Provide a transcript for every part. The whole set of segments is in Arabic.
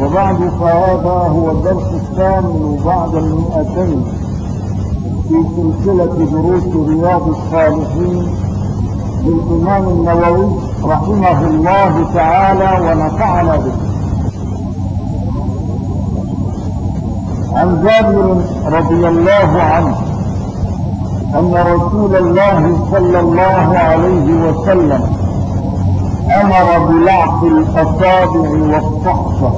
وبعد، فهذا هو الدرس الثامن بعد 200 في سلسلة دروس رياض الصالحين للإمام النووي رحمه الله تعالى ونفعنا به. عن جابر رضي الله عنه أن رسول الله صلى الله عليه وسلم أمر بلعق الأصابع والصحفة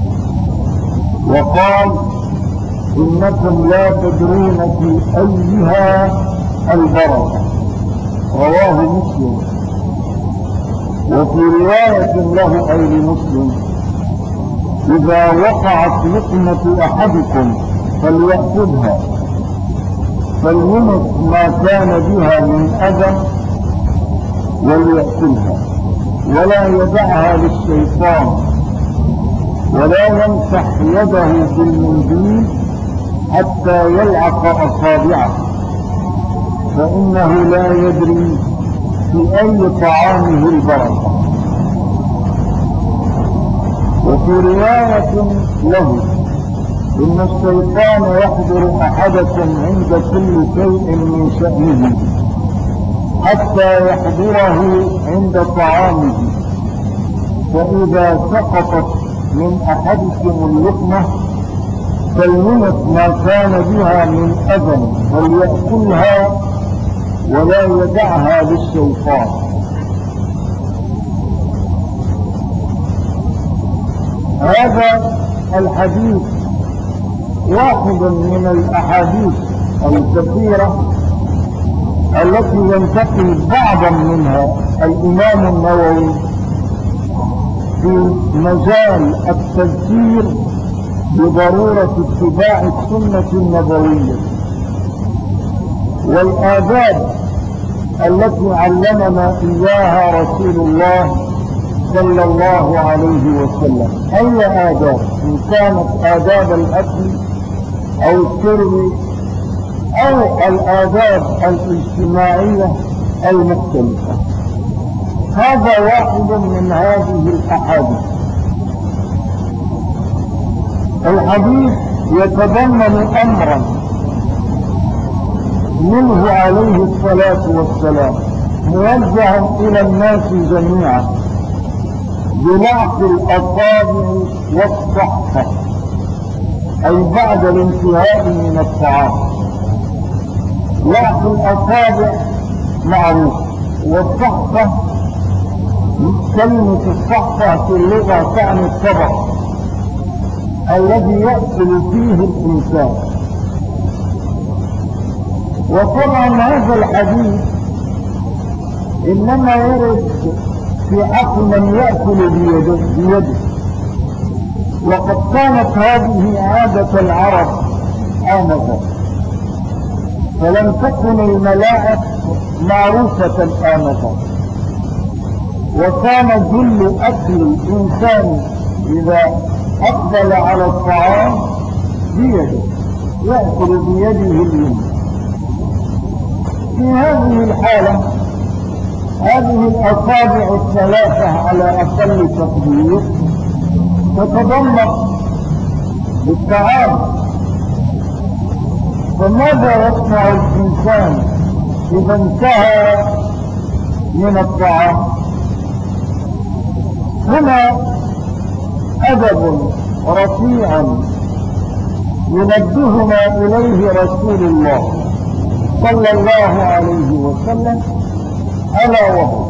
وقال: إنكم لا تدرون في أيها البركة. رواه مسلم. وفي رواية له أي لمسلم: إذا وقعت لقمة أحدكم فليأخذها فليمس ما كان بها من أذى وليأكلها ولا يدعها للشيطان ولا يمسح يده بالمنديل حتى يلعق أصابعه، فإنه لا يدري في أي طعامه البركة. وفي رواية له: إن الشيطان يحضر أحدكم عند كل شيء من شأنه حتى يحضره عند طعامه، فإذا سقطت من أحدكم اللقمة فليمس ما كان بها من أذى وليأكلها ولا يدعها للشيطان. هذا الحديث واحد من الأحاديث الكثيرة التي ينتقي بعضا منها الإمام النووي في مجال التذكير بضرورة اتباع السنة النبوية والآداب التي علمنا إياها رسول الله صلى الله عليه وسلم. أي آداب؟ إن كانت آداب الأكل أو الشرب أو الآداب الاجتماعية المختلفة. هذا واحد من هذه الأحاديث. الحديث يتضمن أمرا منه عليه الصلاة والسلام موجها إلى الناس جميعا بلعق الأصابع والصحفة، أي بعد الانتهاء من الطعام. لعق الأصابع معروف، والصحفة كلمة الصحفة في اللغة تعني الطبق الذي يأكل فيه الإنسان. وطبعا هذا الحديث إنما يرد في حق من يأكل بيده، وقد كانت هذه عادة العرب آنذاك، فلم تكن الملاعق معروفة آنذاك، وكان جل أكل الإنسان إذا أقبل على الطعام بيده، يأكل بيده اليمنى. في هذه الحالة هذه الأصابع الثلاثة على أقل تقدير تتضمن بالطعام. فماذا يصنع الإنسان إذا انتهى من الطعام؟ هنا أدب رفيع ينبهنا إليه رسول الله صلى الله عليه وسلم، ألا وهو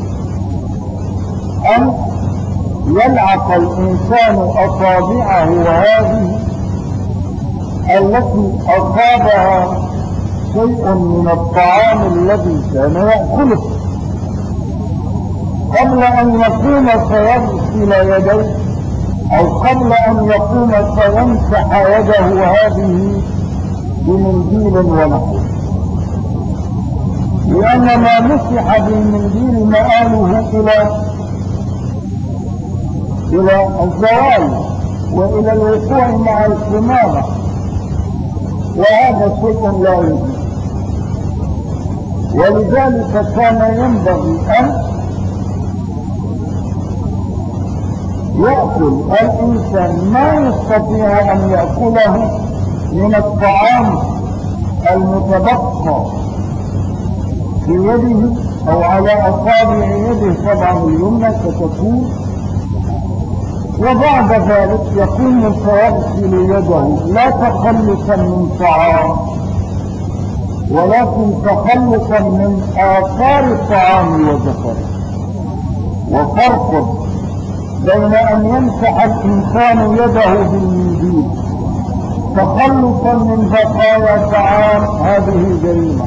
أن يلعق الإنسان أصابعه هذه التي أصابها شيء من الطعام الذي كان يأكله قبل أن يقوم فيغسل يديه، أو قبل أن يقوم فيمسح يده هذه بمنديل ونحوه، لأن ما مسح بالمنديل مآله إلى الزوال وإلى الوقوع مع الكمامة، وهذا شيء لا يجوز. ولذلك كان ينبغي أن يأكل الإنسان ما يستطيع أن يأكله من الطعام المتبقى في يده أو على أصابع يده طبعا اليمنى ستكون، وبعد ذلك يقوم فيغسل يده لا تخلصا من طعام ولكن تخلصا من آثار الطعام وزفره. وفرق بين أن يمسح الإنسان يده بالمنديل تخلصا من بقايا طعام، هذه جريمة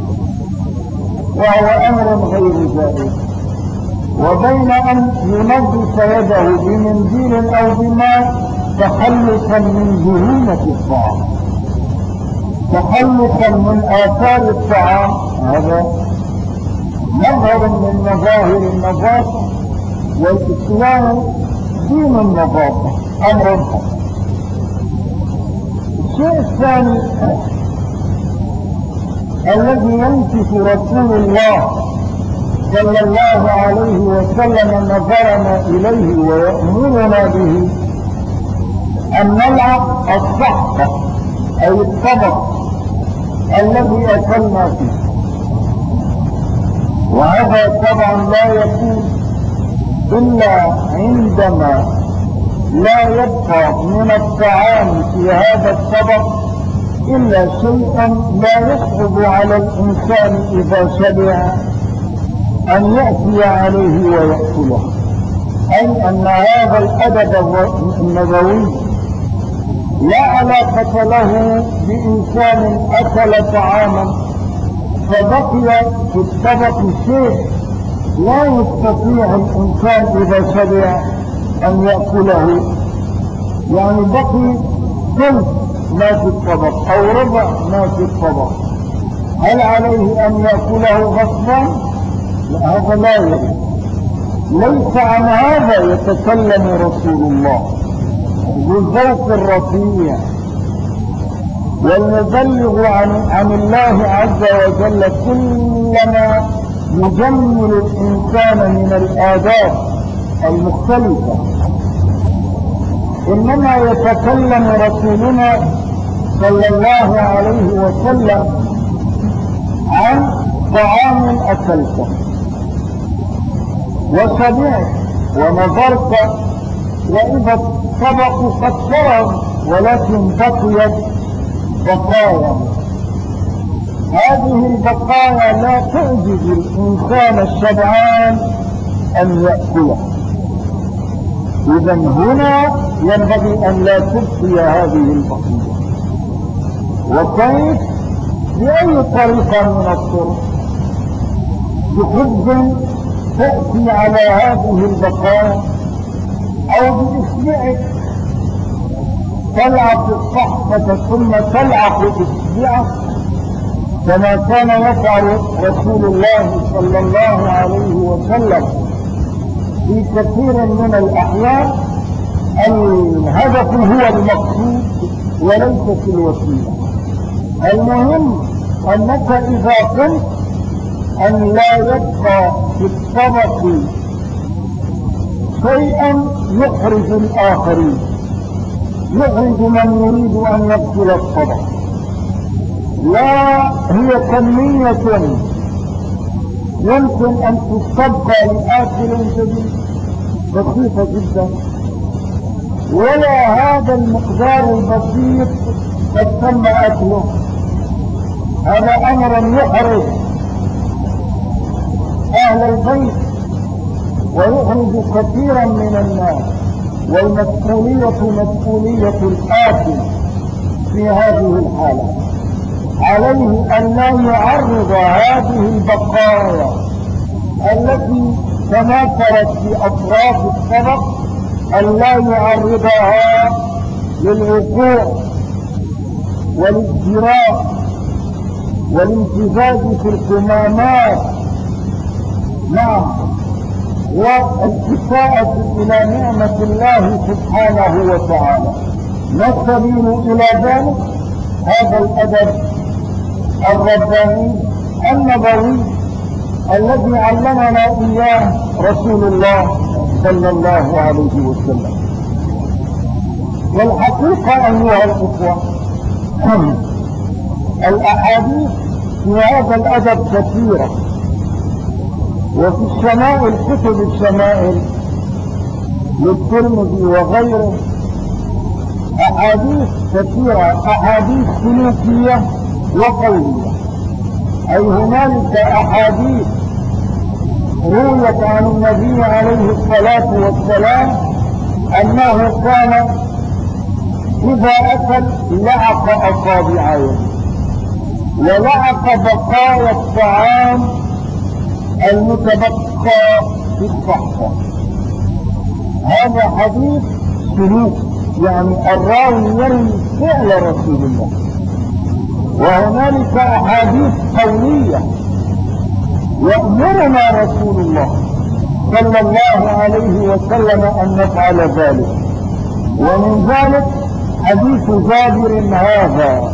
وهو أمر غير جائز، وبين أن ينظف يده بمنديل أو بماء تخلصا من دهونة الطعام، تخلصا من آثار الطعام، هذا مظهر من مظاهر النظافة، والإسلام دين النظافة أمر حسن. الشيء الثاني الذي ينصف رسول الله صلى الله عليه وسلم نظرنا إليه ويأمرنا به أن نلعق الصحفة أي الطبق الذي أكلنا فيه، وهذا طبعا لا يكون إلا عندما لا يبقى من الطعام في هذا الطبق إلا شيئا لا يصعب على الإنسان إذا شبع أن يأتي عليه ويأكله، أي أن هذا الأدب النبوي لا علاقة له بإنسان أكل طعاما فبقي في الطبق شيء لا يستطيع الإنسان إذا شبع أن يأكله، يعني بقي ثلث ما في الطبق أو ربع ما في الطبق، هل عليه أن يأكله غصبا؟ لا، هذا لا يجوز. ليس عن هذا يتكلم رسول الله بالذوق الرفيع والمبلغ عن الله عز وجل كلما يجمل الإنسان من الآداب المختلفة، إنما يتكلم رسولنا صلى الله عليه وسلم عن طعام أكلته وشبعت ونظرت وإذا الطبق قد فرغ ولكن بقيت بقايا، هذه البقايا لا تعجز الإنسان الشبعان أن يأكله، إذا هنا ينبغي أن لا تبقي هذه البقية. وكيف؟ بأي طريقة من الطرق، بخبز تأتي على هذه البقايا أو بإصبعك تلعق الصحفة ثم تلعق إصبعك كما كان يفعل رسول الله صلى الله عليه وسلم في كثير من الأحيان. الهدف هو المقصود وليس الوسيلة. المهم أنك إذا قلت أن لا يبقى في الطبق شيئا يخرج الآخرين، يخرج من يريد أن يغسل الطبق، لا هي كمية يمكن أن تستبقى لآكل جديد بسيطة جدا، ولا هذا المقدار البسيط قد تم أكله، هذا أمر يحرج أهل البيت ويخرج كثيرا من الناس، والمسؤولية مسؤولية الآكل في هذه الحالة. عليه أن لا يعرض هذه البقايا التي تناثرت في أطراف الطبق، أن لا يعرضها للوقوع والازدراء والامتزاج في الكمامات، نعم، والإساءة إلى نعمة الله سبحانه وتعالى. ما السبيل إلى ذلك؟ هذا الأدب الرباني النبوي الذي علمنا إياه رسول الله صلى الله عليه وسلم. والحقيقة أيها الإخوة الأحاديث في هذا الأدب كثيرة، وفي الشمائل كتب الشمائل للترمذي وغيره أحاديث كثيرة، أحاديث سلوكية وقولية. أي هنالك أحاديث رويت عن النبي عليه الصلاة والسلام أنه كان إذا أكل لعق أصابع يده ولعق بقايا الطعام المتبقى في الصحفة. هذا حديث سلوك، يعني الراوي يروي فعل رسول الله. وهنالك أحاديث قولية يأمرنا رسول الله صلى الله عليه وسلم أن نفعل ذلك. ومن ذلك حديث جابر هذا،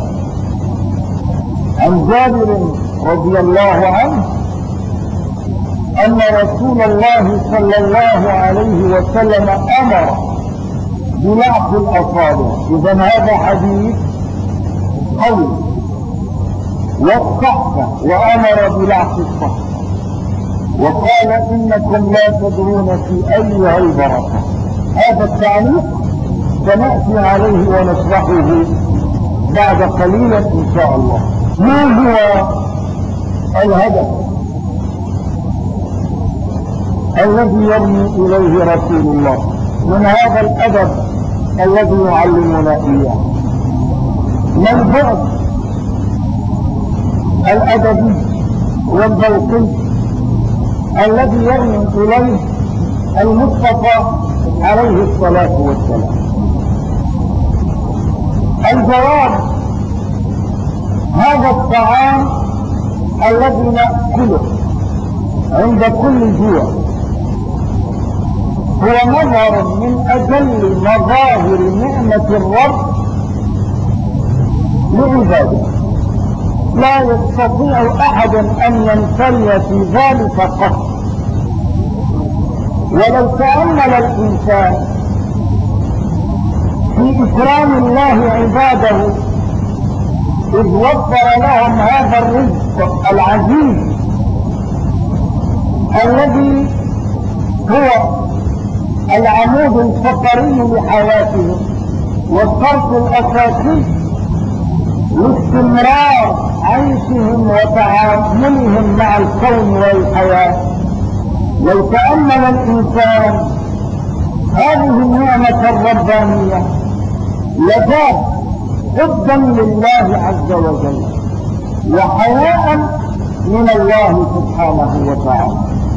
عن جابر رضي الله عنه أن رسول الله صلى الله عليه وسلم أمر بلعق الأصابع. إذن هذا حديث قوي. والصحفة، وأمر بلعق الصحفة وقال إنكم لا تدرون في أيها البركة. هذا التعليق سنأتي عليه ونشرحه بعد قليلا إن شاء الله. ما هو الهدف الذي يرمي إليه رسول الله من هذا الأدب الذي يعلمنا إياه؟ ما البعد الأدبي والذوقي الذي يرمي إليه المصطفى عليه الصلاة والسلام؟ الجواب: هذا الطعام الذي نأكله عند كل جوع هو مظهر من أجل مظاهر نعمة الرب لعباده. لا يستطيع أحد أن ينفرد في ذلك قط. ولو تأمل الإنسان في إكرام الله عباده إذ وفر لهم هذا الرزق العزيز الذي هو العمود الفقري لحياتهم والشرط الأساسي لاستمرار عيشهم وتعاملهم مع الكون والحياة. لو تأمل الإنسان هذه النعمة الربانية لذات حبا لله عز وجل وحياء من الله سبحانه وتعالى.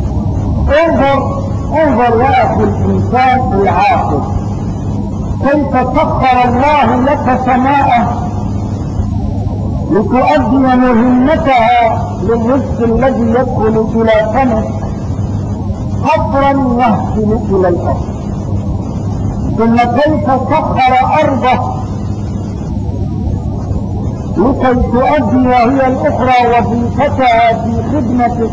انظر يا أخي الإنسان العاقل كيف سخر الله لك سماءه لتؤدي مهمتها للرزق الذي يدخل إلى فمك قطرا يهطل إلى الأرض، ثم كيف سخر أرضه لكي تؤدي وهي الأخرى وظيفتها في خدمتك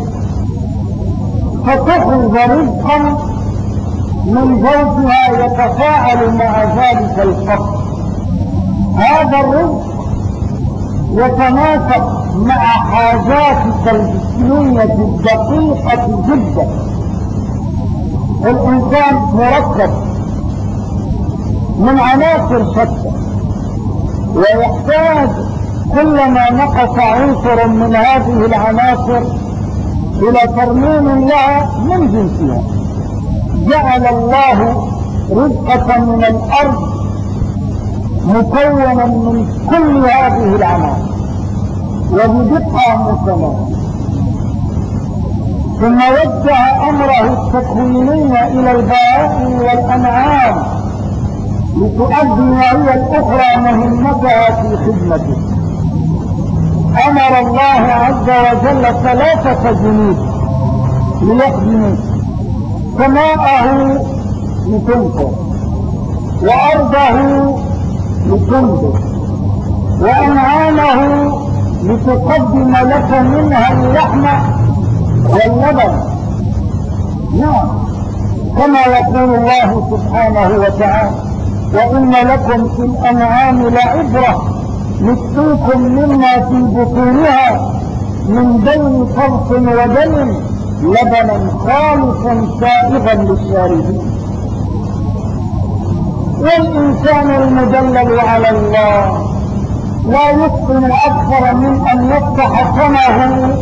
فتخرج رزقا من زوجها يتفاعل مع ذلك الفقر. هذا الرزق يتناسب مع حاجاتك الجسمية الدقيقة جدا. الإنسان مركب من عناصر شتى ويحتاج كلما نقص عنصر من هذه العناصر إلى ترميم لها من جنسها. جعل الله رزقة من الأرض مكونا من كل هذه العناصر وبدقة متناسبة، ثم وجه أمره التكويني إلى البهائم والأنعام لتؤدي وهي الأخرى مهمتها في خدمته. أمر الله عز وجل 3 جنود ليخدموا سماءه لتمطر وأرضه لتنبت وأنعامه لتقدم لك منها اللحم واللبن. نعم، كما يقول الله سبحانه وتعالى: وإن لكم في الأنعام لعبرة نسقيكم مما في بطونها من بين فرث ودم لبنا خالصا سائغا للشاربين. والإنسان المدلل على الله لا يتقن أكثر من أن يفتح فمه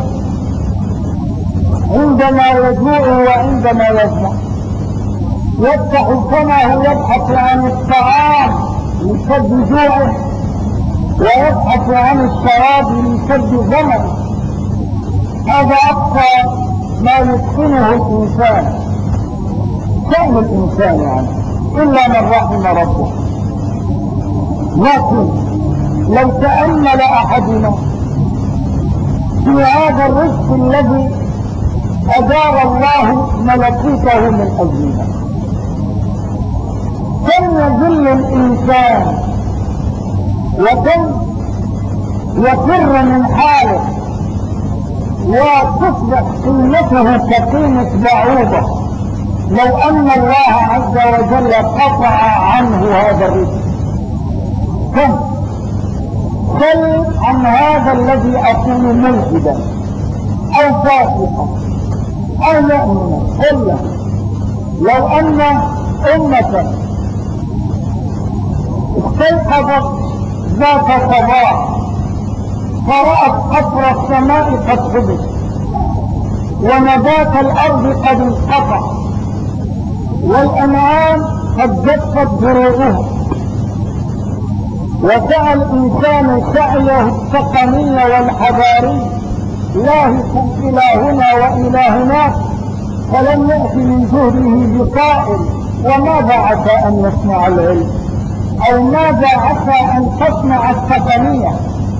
عندما يجوع وعندما يظمأ، يفتح فمه يبحث عن الطعام لسد جوعه، ويبحث عن الشراب لسد ظمأه. هذا أقصى ما يتقنه الإنسان، شأن الإنسان يعني، إلا من رحم ربه. لكن لو تأمل أحدنا في هذا الرزق الذي أدار الله ملكوته من أجلنا، كم يذل الإنسان وكم يفر من حاله وتصبح قيمته كقيمة بعوضة لو أن الله عز وجل قطع عنه هذا الرزق. كم خل عن هذا الذي أكون ملحدا أو فاسقا أو مؤمنا. إلا لو أن أمة استيقظت ذات صباح فرأت قطر السماء قد حبس ونبات الأرض قد انقطع والأنعام قد جفت دروعها، وسعى الإنسان سعيه التقني والحضاري لاهكا إلى هنا وإلى هناك، فلم يأت من جهده بطائل. وماذا عسى أن يصنع العلم؟ أو ماذا عسى أن تصنع التقنية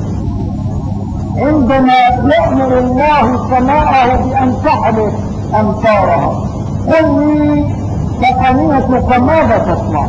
عندما يأمر الله سماءه بأن تحدث أمطارها؟ قل لي تقنيتك ماذا تصنع؟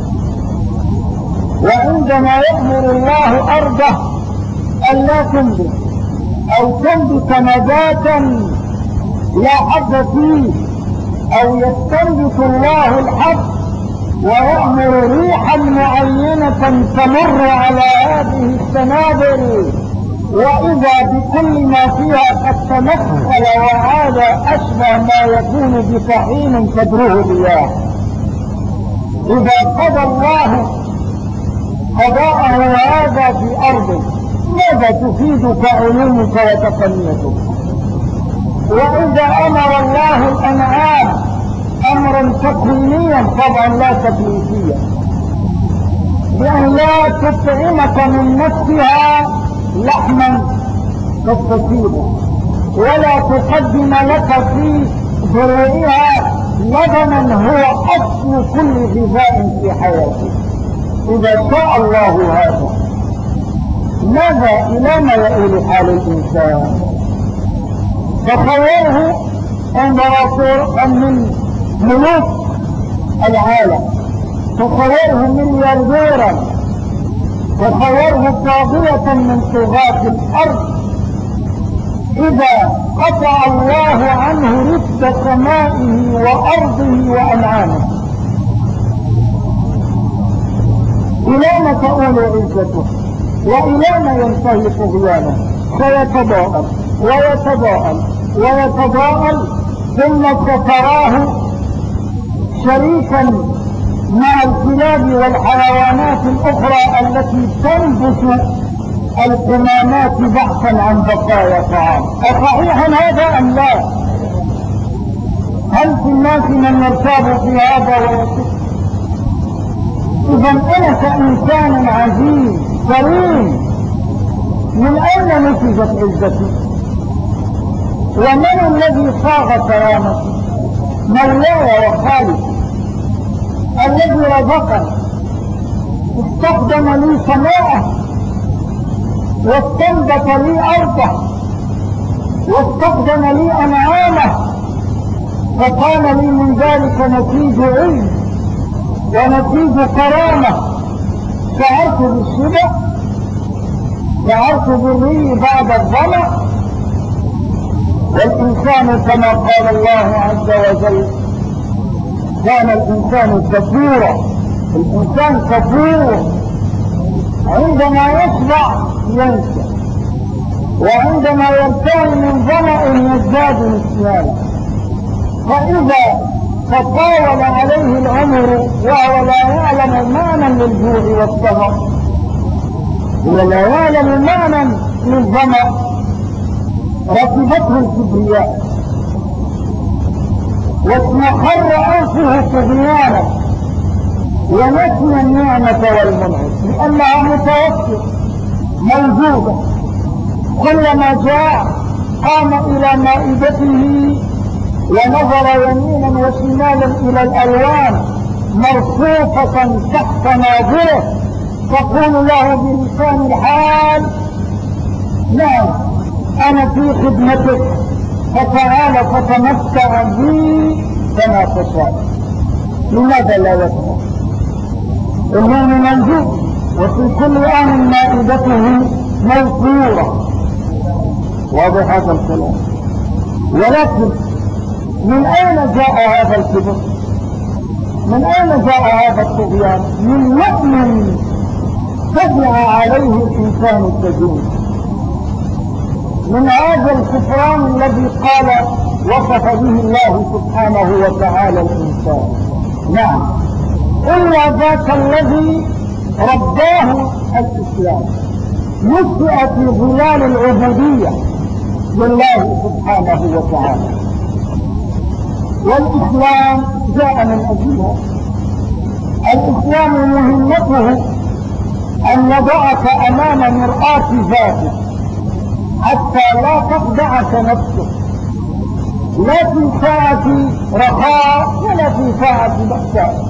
وعندما يأمر الله أرضه ألا تنبت أو تنبت نباتا لا حب فيه، أو يستنبت الله الحب ويأمر ريحا معينة تمر على هذه السنابل، وإذا بكل ما فيها قد تمثل وعاد أشبه ما يكون بطحين تدره رياح. إذا قضى الله قضاءه هذا في أرض، ماذا تفيدك علومك وتقنيتك؟ وإذا أمر الله الأنعام أمرا تكوينيا طبعا لا تكليفيا، بأن لا تطعمك من نفسها لحما تستفيده، ولا تقدم لك في ذريها لبنا هو أصل كل غذاء في حياتك. إذا شاء الله هذا، ماذا إلى ما يؤول حال الإنسان؟ تخيله امبراطور من ملوك العالم، تخيله مليارديرا، تخيله طاغية من طغاة الأرض، إذا قطع الله عنه رفد سمائه وأرضه وأنعامه، إلى ما تؤول عزته وإلى ما ينتهي طغيانه؟ سيتضاءل ويتضاءل ويتضاءل، ثم ستراه شريكا مع الكلاب والحيوانات الأخرى التي تنبت القمامات بحثا عن بقايا طعام. أصحيحا هذا أم لا؟ هل في الناس من يرتاب في هذا ويشك؟ إذا أنا كإنسان عزيز كريم، من أين نتجت عزتي؟ ومن الذي صاغ كرامتي؟ مولاي وخالقي الذي رزقني، استخدم لي سماءه واستنبت لي أرضه واستخدم لي أنعامه، فكان لي من ذلك نتيج علم ونتيج كرامة. شعرت بالشبع، شعرت بالري بعد الظمأ. والإنسان كما قال الله عز وجل: كان الإنسان كفورا. الإنسان كفور، عندما يشبع ينسى، وعندما يرتوي من ظمأ يزداد نسيانا. فإذا تطاول عليه العمر وهو لا يعلم معنى للجوع والسهر ولا يعلم معنى للظمأ، ركبته الكبرياء واسمحر أنفه طغيانا ونسي النعمة والمنعم، لأنها متوفرة موجودة. كلما جاء قام إلى مائدته ونظر يمينا وشمالا إلى الألوان مرصوفة تحت ناظره، تقول له بلسان الحال: نعم أنا في خدمتك، فتعال فتمتع بي كما تشاء. لماذا لا يفعل؟ النوم موجود، وفي كل آن مائدته موفورة. واضح هذا الكلام؟ ولكن من أين جاء هذا الكبر؟ من أين جاء هذا الطغيان؟ من مؤمن تبع عليه الإنسان السجين، من هذا الكفران الذي قال وصف به الله سبحانه وتعالى الإنسان. نعم، إلا ذاك الذي رباه الإسلام، نشأ في ظلال العبودية لله سبحانه وتعالى، والإسلام جاء من أجلها. الإسلام مهمته أن يضعك أمام مرآة ذاتك حتى لا تخدعك نفسك، لا في ساعة رخاء ولا في ساعة بأساء.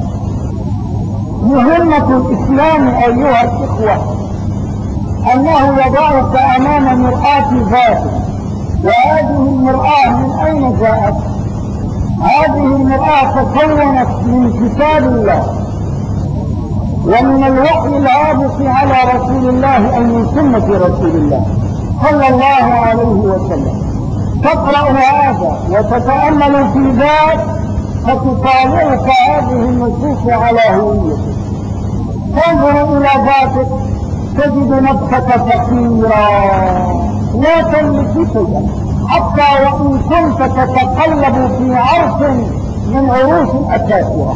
مهمة الإسلام أيها الإخوة أنه يضعك أمام مرآة ذاتك، وهذه المرآة من أين جاءت؟ هذه المرآة تكونت من كتاب الله ومن الوحي الهابط على رسول الله أي من سنة رسول الله صلى الله عليه وسلم. تقرأ هذا وتتأمل في ذات، فتطالعك هذه النصوص على هويتك. تنظر إلى ذاتك تجد نفسك فقيرا لا تملك شيئا، حتى وإن كنت تتقلب في عرش من عروش الأكاسرة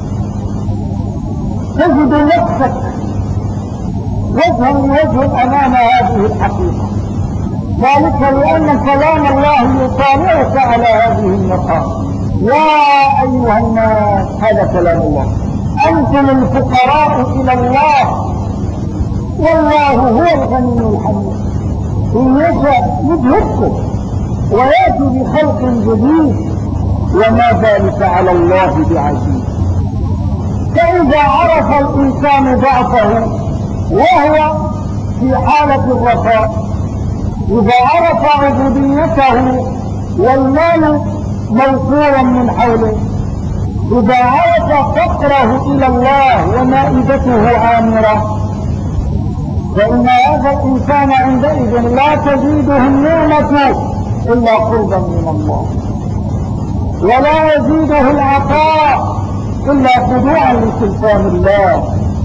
تجد نفسك وجها لوجه أمام هذه الحقيقة. ذلك لأن كلام الله يطالعك على هذه المقام. يا أيها الناس، هذا كلام الله: أنتم الفقراء إلى الله والله هو الغني الحميد. إن يشاء يذهبكم ويأتي بخلق جديد وما ذلك على الله بعزيز. فإذا عرف الإنسان ضعفه وهو في حالة الرخاء، إذا عرف عبوديته والمال موفورا من حوله، إذا عرف فقره إلى الله ومائدته عامرة، فإن هذا الإنسان عندئذ لا تزيده النعمة إلا قربا من الله، ولا يزيده العطاء إلا خضوعا لسلطان الله.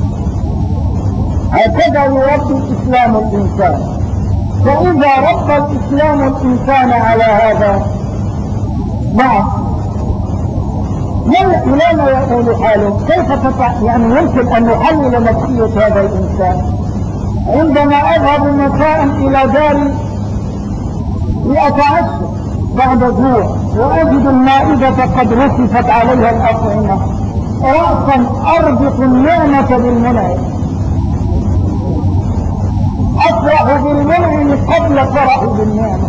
هكذا يربي الإسلام الإنسان. فإذا ربى الإسلام الإنسان على هذا، نعم، إلى ما يقول حاله؟ كيف يمكن أن نحلل نفسية هذا الإنسان؟ عندما أذهب مساء إلى داري لأتعشى بعد جوع وأجد المائدة قد رصفت عليها الأطعمة، رأسا أربط النعمة بالمنعم، أفرح بالمنعم قبل فرح بالنعمة،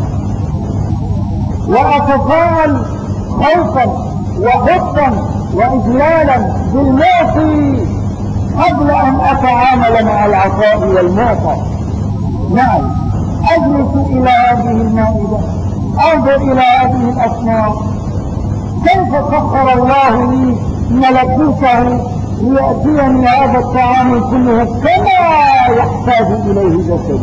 وأتفاعل خوفا وحبا وإجلالا بالمعطي قبل أن أتعامل مع العطاء والمعطى. نعم، أجلس إلى هذه المائدة، أنظر إلى هذه الأصناف، كيف سخر الله لي ملكوته ليأتيني هذا الطعام كله كما يحتاج إليه جسدي.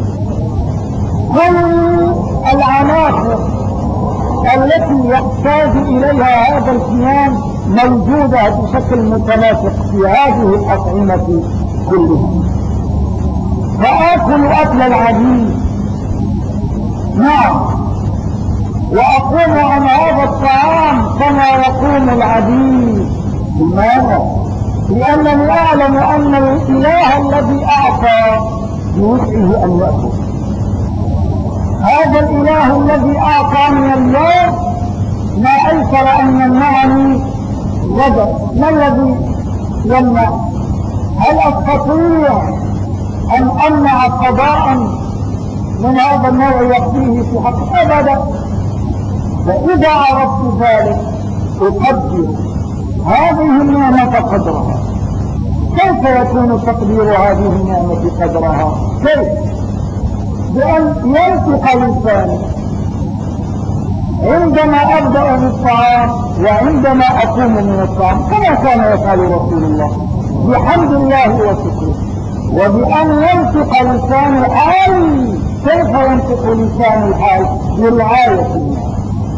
كل العناصر التي يحتاج إليها هذا الكيان موجودة بشكل متناسق في هذه الأطعمة كلها. فآكل أكل العبيد، نعم، وأقوم عن هذا الطعام كما يقوم العبيد. لماذا؟ لأنني أعلم أن الإله الذي أعطى بوسعه أن يأكل. هذا الإله الذي أعطاني اليوم ما أيسر أن يمنعني غدا. ما الذي يمنع؟ هل أستطيع أن أمنع قضاء من هذا النوع يقضيه في حق؟ أبدا. فإذا عرفت ذلك أقدر هذه النعمة قدرها. كيف يكون تقدير هذه النعمة قدرها؟ كيف؟ بأن ينطق لساني عندما أبدأ بالطعام وعندما أقوم من الطعام، كما كان يفعل رسول الله بحمد الله وشكره، وبأن ينطق لسان الحال. كيف ينطق لسان الحال؟ برعاية الناس،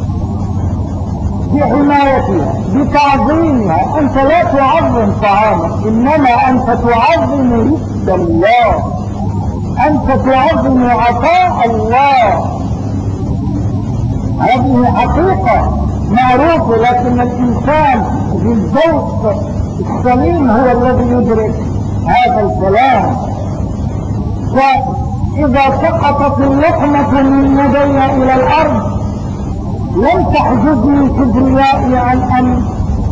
بحمايتها، بتعظيمها. أنت لا تعظم طعامك، إنما أنت تعظم رزق الله، أنت تعظم عطاء الله. هذه حقيقة معروفة، لكن الإنسان بالذوق السليم هو الذي يدرك هذا الكلام. فإذا سقطت اللقمة من يدي إلى الأرض لم تحجزني كبريائي عن أن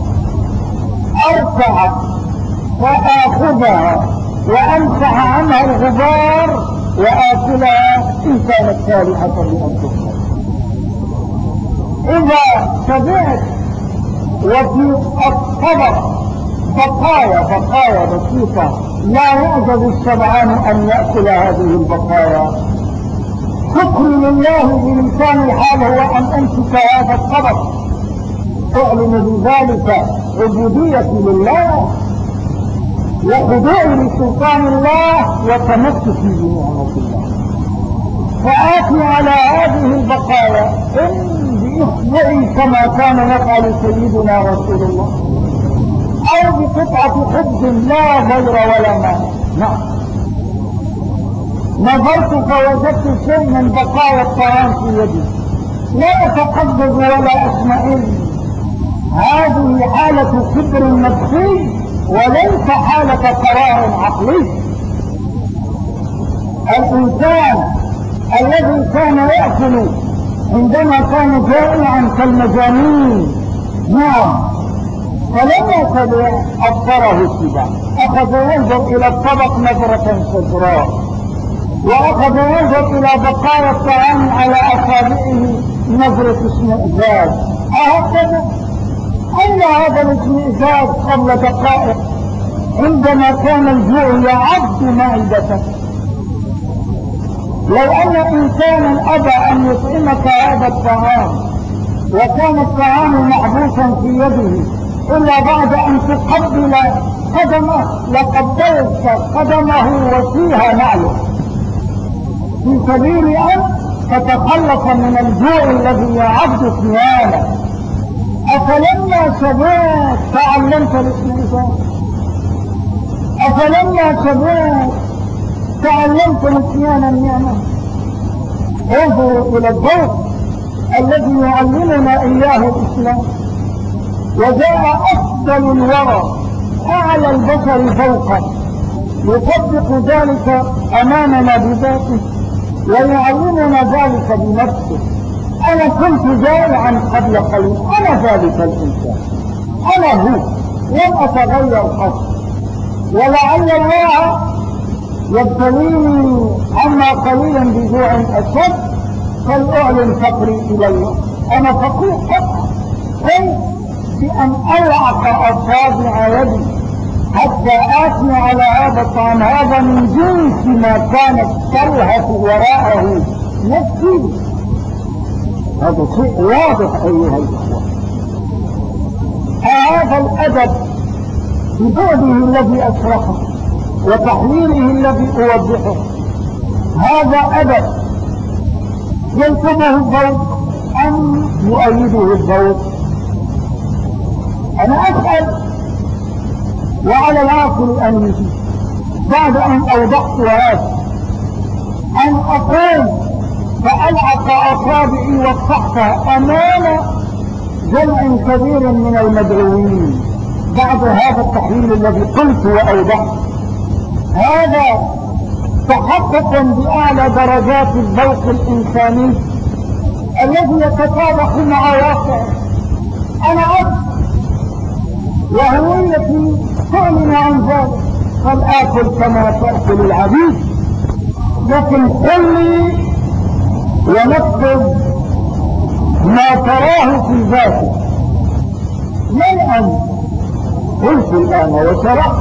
أرفع وآخذها وأمسح عنها الغبار وآكلها إن كانت صالحة بأن تؤكل. إذا شبعت وفي الطبق بقايا بسيطة لا يعجز الشبعان أن يأكل هذه البقايا، شكر لله بلسان الحال هو أن أمسك هذا الطبق، أعلن بذلك عبوديتي لله وخضوعي لسلطان الله وتمسكي بنعمة الله، فآتي على هذه البقايا إن بإصبعي كما كان يفعل سيدنا رسول الله، أو بقطعة خبز لا غير ولا مانع. نعم، نظرت فوجدت شيء من بقايا الطعام في يدي، لا أتقزز ولا أطمئن. هذه حالة كبر نفسي وليس حالة قرار عقلي. الإنسان الذي كان يأكل عندما كان جائعا كالمجانين، نعم، فلما شبع أبصره الشبع، أخذ ينظر إلى الطبق نظرة شجراء، وأخذ ينظر إلى بقايا الطعام على أصابعه نظرة اشمئزاز. أهكذا؟ أين هذا الاشمئزاز قبل دقائق عندما كان الجوع يعض معدته؟ لو أن إنسانا أبى أن يطعمك هذا الطعام وكان الطعام محبوسا في يده إلا بعد أن تقبل قدمه لقبلت قدمه وفيها نعله في سبيل أن تتخلص من الجوع الذي يعض ثيابك. أفلما شبعت تعلمت الاستئذان؟ أفلما شبعت تعلمت نسيان النعمة؟ انظروا إلى الذوق الذي يعلمنا إياه الإسلام. وجاء أفضل الورى أعلى البشر ذوقا يطبق ذلك أمامنا بذاته ويعلمنا ذلك بنفسه. أنا كنت جائعا قبل قليل، أنا ذلك الإنسان، أنا هو، لم أتغير قط، ولعل الله يبتليني عما قليلا بجوع أشد فلأعلن فقري إلى الله. أنا فقير فقط، كيف؟ بأن ألعق أصابع يدي حتى آتي على هذا الطعام. هذا من جنس ما كانت تلهث وراءه نفسي. هذا شيء واضح أيها الأخوة. هذا الأدب ببعده الذي أشرحه وتحليله الذي أوضحه، هذا أدب يلزمه الذوق أم يؤيده الذوق؟ أنا أسأل وعلى العاقل أن يجيب بعد أن أوضحت هذا، أن أقوم فألعق أصابعي وافتحتها أمام جمع كبير من المدعوين بعد هذا التحليل الذي قلت وأوضحت، هذا تحقق بأعلى درجات الذوق الإنساني الذي يتطابق مع واقعه. أنا عبد وهويتي تعلن عن ذلك، قد آكل كما تأكل العبيد، لكن قل لي ونكتب ما تراه في ذاتك. من أنت؟ قلت الآن وشرحت.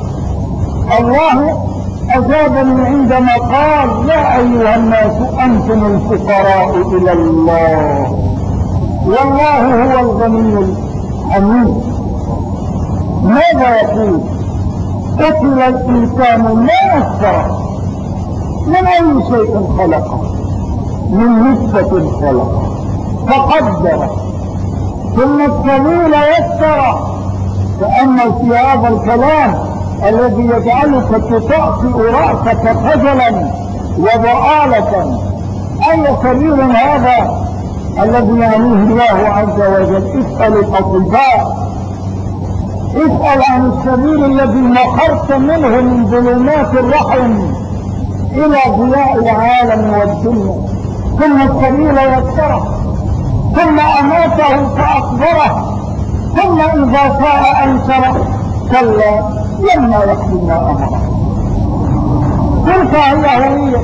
الله أجابني عندما قال يا أيها الناس أنتم الفقراء إلى الله والله هو الغني الحميد. ماذا يقول؟ قتل الإنسان ما أكثره، من أي شيء خلقه؟ من نطفة خلقه فقدر ثم السبيل يسر. فأما في هذا الكلام الذي يجعلك تطأطئ رأسك خجلا وضآلة، أي سبيل هذا الذي يعنيه الله عز وجل؟ اسأل الأطباء، اسأل عن السبيل الذي نخرت منه من ظلمات الرحم إلى ضياء العالم والدنيا. ثم السبيل يسره، ثم أماته فأقبره، ثم إذا شاء أنشره. كلا لما يقضي ما أمره. تلك هي هوية.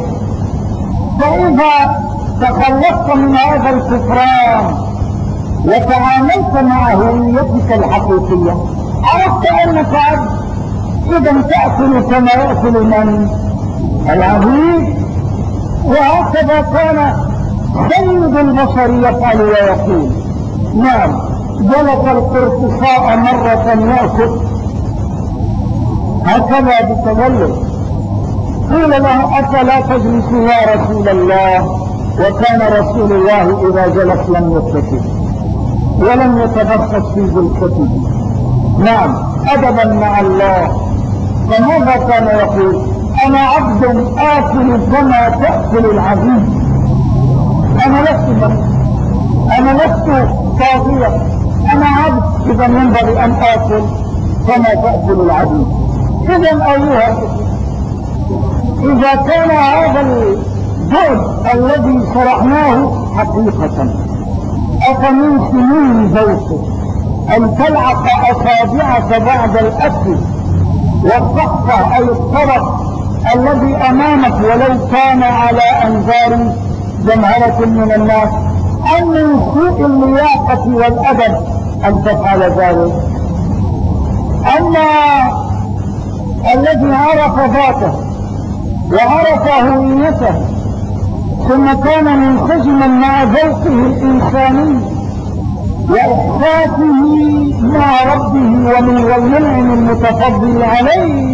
فإذا تخلصت من هذا الكفران وتعاملت مع هويتك الحقيقية عرفت أنك عبد، إذا تأكل كما يأكل من العبيد. وهكذا كان سيد البشر يفعل ويقول. نعم، جلس القرطساء مرة يأكل هكذا بتذلل، قيل له أفلا تجلس يا رسول الله؟ وكان رسول الله إذا جلس لم يتكئ ولم يتبخس في جلسته. نعم، أدبا مع الله. فماذا كان يقول؟ أنا عبد آكل كما تأكل العبيد. أنا لست طاغية، أنا عبد، إذا ينبغي أن آكل كما تأكل العبيد. إذا أيها الأخوة، إذا كان هذا البعد الذي شرحناه حقيقة، أفمن سنين ذوقه أن تلعق أصابعك بعد الأكل والصحفة أي الطرف الذي أمامك ولو كان على أنظار جمهرة من الناس، أم من سوء اللياقة والأدب أن تفعل ذلك؟ أما الذي عرف ذاته وعرف هويته ثم كان منسجما مع ذوقه الإنساني وإحساسه مع ربه والمنعم المتفضل عليه،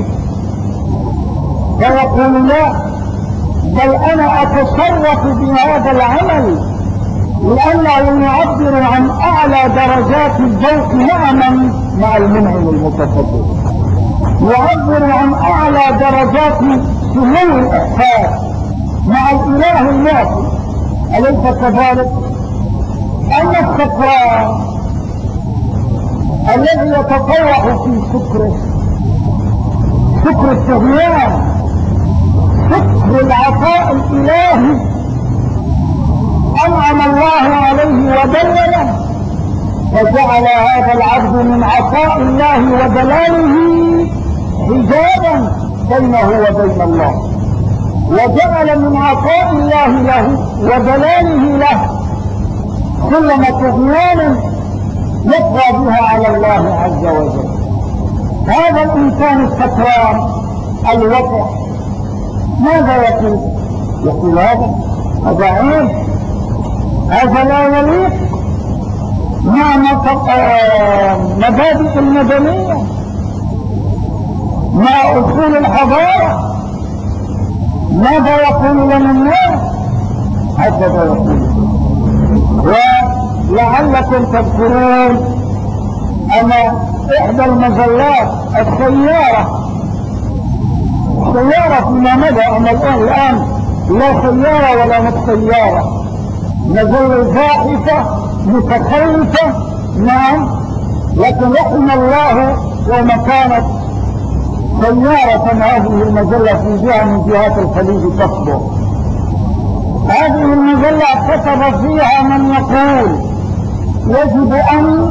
فيقول لا، بل أنا أتصرف بهذا العمل لأنه يعبر عن أعلى درجات الذوق مع المنعم المتفضل، يعبر عن أعلى درجات سمو الإحساس مع الإله المعطي. أليس كذلك؟ أما السكران الذي يتطوع في سكره، سكر الطغيان، سكر العطاء الإلهي، أنعم الله عليه ودلله فجعل هذا العبد من عطاء الله ودلاله حجابا بينه وبين الله، وجعل من عطاء الله له ودلاله له كلما طغيان يطغى بها على الله عز وجل. هذا الإنسان السكران الوقع ماذا يقول؟ يقول هذا عيب، هذا لا يليق مع مبادئ المدنية، مع أصول الحضارة. ماذا يقول لنا الناس؟ هكذا يقول. ولعلكم تذكرون أن إحدى المجلات السيارة فيما مدى، أما الآن لا سيارة ولا متسيارة، مجلة زاحفة متخلفة، نعم، لكن رحم الله يوم كانت سيارة هذه المجلة في جهة من جهات الخليج تصدر. هذه المجلة كتب فيها من يقول يجب أن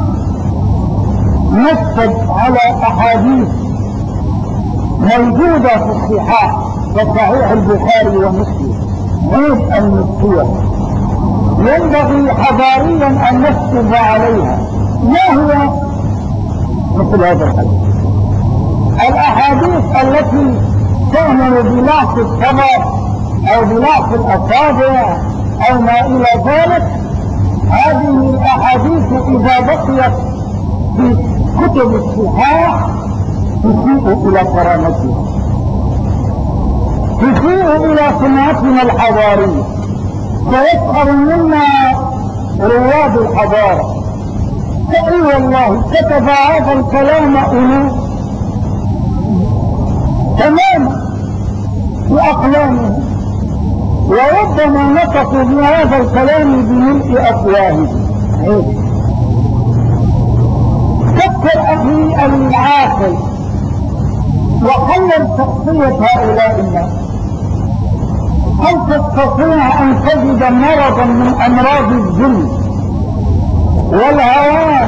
نكتب على أحاديث موجودة في الصحاح وصحيح البخاري ومسلم عيب النسية، ينبغي حضاريا أن نكتب عليها. ما هو مثل هذا الحديث؟ الأحاديث التي تؤمن بلعق الصبر أو بلعق الأصابع أو ما إلى ذلك، هذه الأحاديث إذا بقيت في كتب الصحاح تسيء إلى كرامتنا، تسيء إلى سمعتنا الحضارية، فيسخر منا رواد الحضارة. فإي والله كتب هذا الكلام أنوث تماما بأقلامه، وربما نطقوا بهذا الكلام بملء أفواههم. فكر أخي العاقل وحلل شخصية هؤلاء الناس. هل تستطيع أن تجد مرضا من أمراض الذل والهوان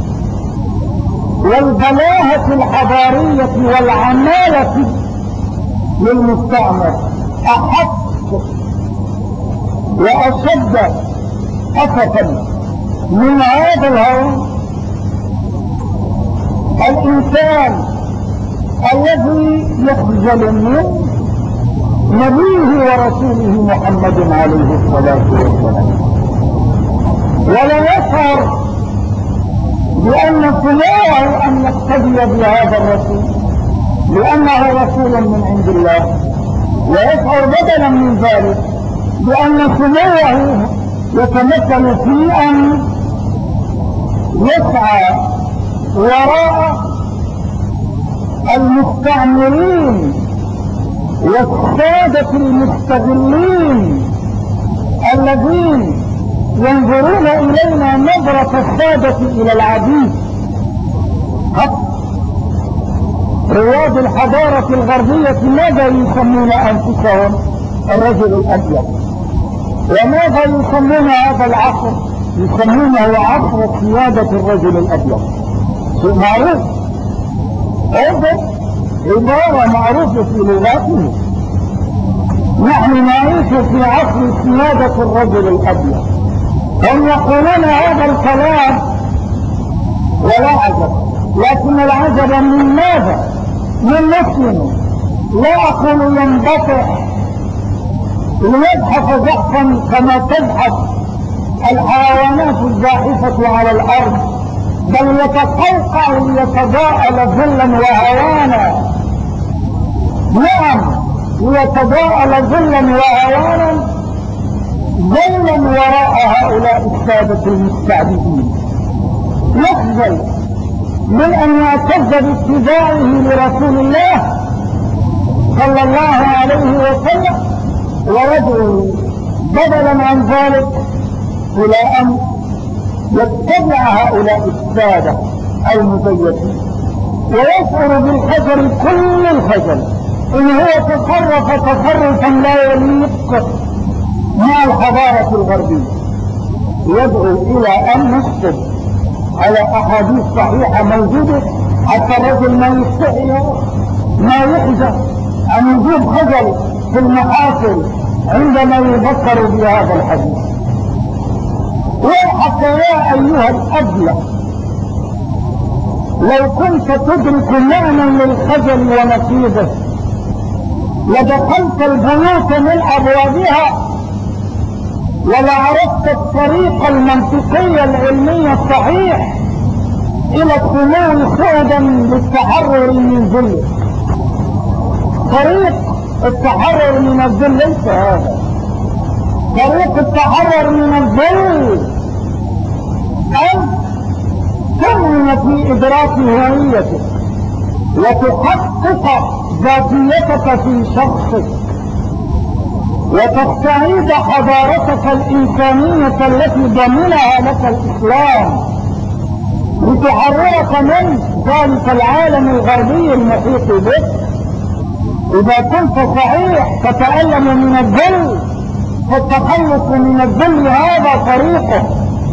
والبلاهة الحضارية والعمالة للمستعمر أحق وأشد أسفا من هذا الهوان؟ الإنسان الذي يخجل من نبيه ورسوله محمد عليه الصلاة والسلام ولا يشعر بأن سموه أن يقتدي بهذا الرسول لأنه رسول من عند الله، ويشعر بدلا من ذلك بأن سموه يتمثل في أن يسعى وراء المستعمرين والسادة المستغلين الذين ينظرون إلينا نظرة السادة إلى العبيد. رواد الحضارة الغربية ماذا يسمون أنفسهم؟ الرجل الأبيض. وماذا يسمون هذا العصر؟ يسمونه عصر سيادة الرجل الأبيض. شيء معروف، هذا عبارة معروفة في لغاتهم. نحن نعيش في عصر سيادة الرجل الأبيض. هم يقولون هذا الكلام ولا عجب، لكن العجب من ماذا؟ من مسلم لا أقول ينبطح ليبحث بحثا كما تبحث الحيوانات الزاحفة على الأرض، بل يتقوقع ليتضاءل ذلا وهوانا. نعم، ليتضاءل ذلا وهوانا ذلا وراء هؤلاء السادة المستعبدين. يخجل من أن يعتز باتباعه لرسول الله صلى الله عليه وسلم، ويدعو بدلا عن ذلك إلى أن يتبع هؤلاء السادة المزيفين، ويشعر بالخجل كل الخجل إن هو تصرف تصرفا لا يليق مع الحضارة الغربية. يدعو إلى أن نكتب على أحاديث صحيحة موجودة حتى الرجل ما يستحي ما يحزن أن يجيب خجل في المحافل عندما يذكر بهذا الحديث. وحتى يا أيها الأبلة، لو كنت تدرك معنى للخجل ونفيذه لدخلت البيوت من أبوابها ولعرفت الطريقة المنطقية العلمية الصحيح إلى السمو صعدا للتحرر من ذله. طريق التحرر من الذل ليس هذا. طريق التحرر من الذل أن تؤمن في إدراك هويتك وتحقق ذاتيتك في شخصك وتستعيد حضارتك الإنسانية التي ضمنها لك الإسلام لتحررك من ذلك العالم الغربي المحيط بك. إذا كنت صحيح تتألم من الذل فالتخلص من الذل هذا طريقه،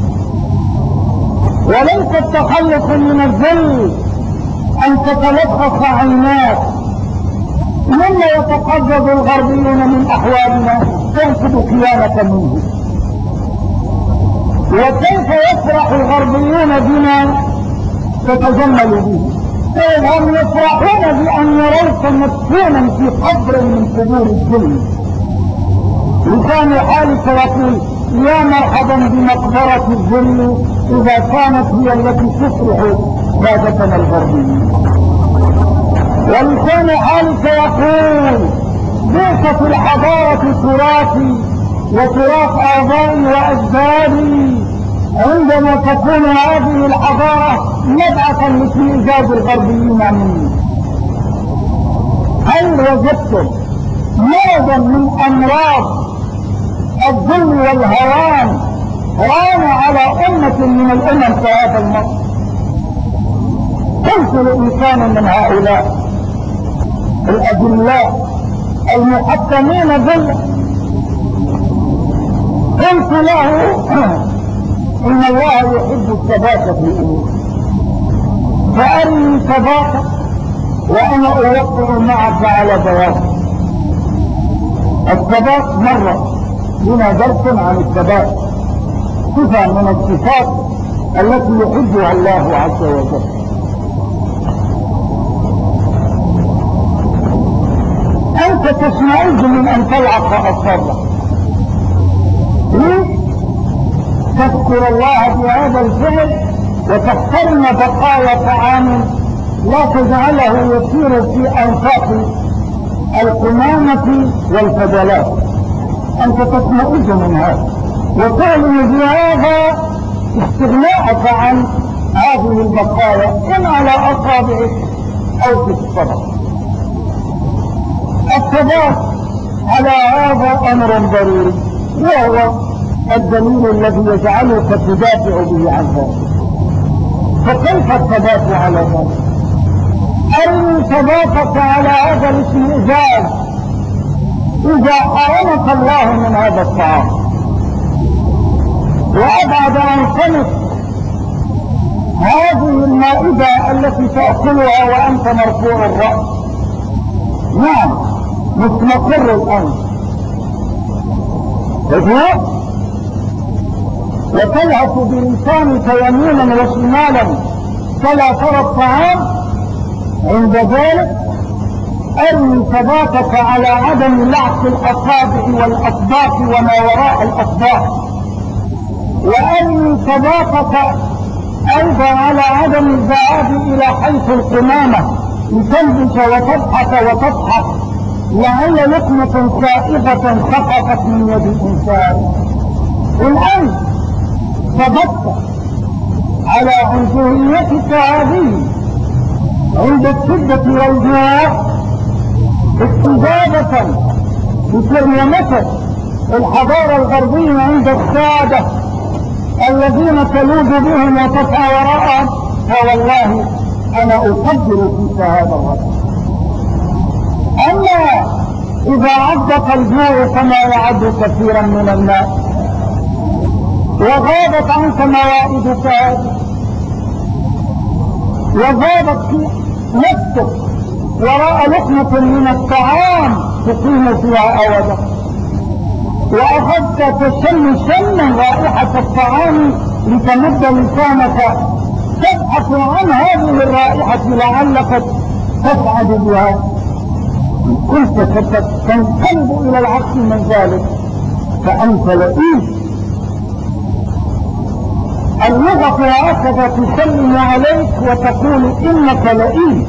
وليس التخلص من الذل أن تتلخص عيناك. مما يتقرب الغربيون من أحوالنا تنقض خيانة منه. وكيف يفرح الغربيون بما تتجمل به؟ هم يفرحون بأن يروك مدفونا في قبر من قبور الذل. لسان حالك يقول يا مرحبا بمقبرة الذل إذا كانت هي التي تفرح سادتنا الغربيين. ولسان حالك يقول بئست الحضارة تراثي وتراث آبائي وأجدادي عندما تكون هذه الحضارة مبعثا لإزعاج الغربيين مني. هل وجدتم مرضا من أمراض الذل والهوان ران على أمة من الأمم في هذا الموت؟ قلت لإنسان من هؤلاء الأجلاء المحكمين ذل، قلت له إن الله يحب الثبات في الأمور، فأرني ثباتك وأنا أوقع معك على بياض. الثبات مرة لنا درس عن الثبات، صفة من الصفات التي يحبها الله عز وجل. أنت تشمئز من أن تلعق أصابعك، ليه؟ تذكر الله بهذا الفعل وتحترم بقايا طعام لا تجعله يسير في أنفاق القمامة والفضلات. أنت تشمئز من هذا وتعلن بهذا استغناءك عن هذه البقايا إن على أصابعك أو في الصدر. الثبات على هذا أمر ضروري، وهو الدليل الذي يجعلك تدافع به عن ذلك. فكيف الثبات على ذلك؟ أرني ثباتك على هذا الاشمئزاز إذا حرمك الله من هذا الطعام وأبعد عن فمك هذه المائدة التي تأكلها وأنت مرفوع الرأس. نعم مستقر الأمر، وتلهث بلسانك يمينا وشمالا فلا ترى الطعام. عند ذلك أرني ثباتك على عدم لعق الأصابع والأصداق وما وراء الأصداق، وأرني ثباتك أيضا على عدم الذهاب إلى حيث القمامة لتنبش وتضحك وتضحك لعل لقمة سائغة سقطت من يد الإنسان. الآن ثبت على عنصريتك هذه عند الشدة والجوع استجابة لكلمة الحضارة الغربية عند السادة الذين تلوذ بهم وتسعى وراءهم. فوالله أنا أقدر فيك هذا الرجل. أما إذا عضك الجوع كما يعد كثيرا من الناس وغابت عنك موائدك هذه وغابت في نفسك وراء لقمة من الطعام تقيم فيها أودك وأخذت تشم شما رائحة الطعام لتمد لسانك تبحث عن هذه الرائحة لعلك تسعد بها، كنت تنقلب إلى العكس من ذلك فأنت لئيم. اللغة هكذا تسلم عليك وتقول إنك لئيم،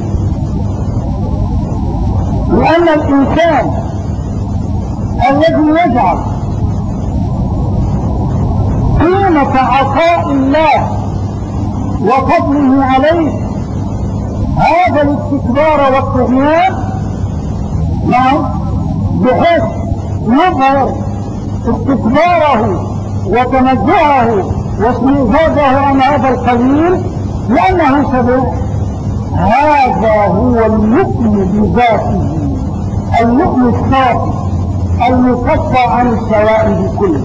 لأن الإنسان الذي يجعل قيمة عطاء الله وفضله عليه هذا الاستكبار والطغيان، نعم، بحيث يظهر استكباره وتنزهه واستنزازه عن هذا القليل لأنه سبب. هذا هو اللؤم بذاته، اللؤم الصافي المصفى عن الشوائب كله.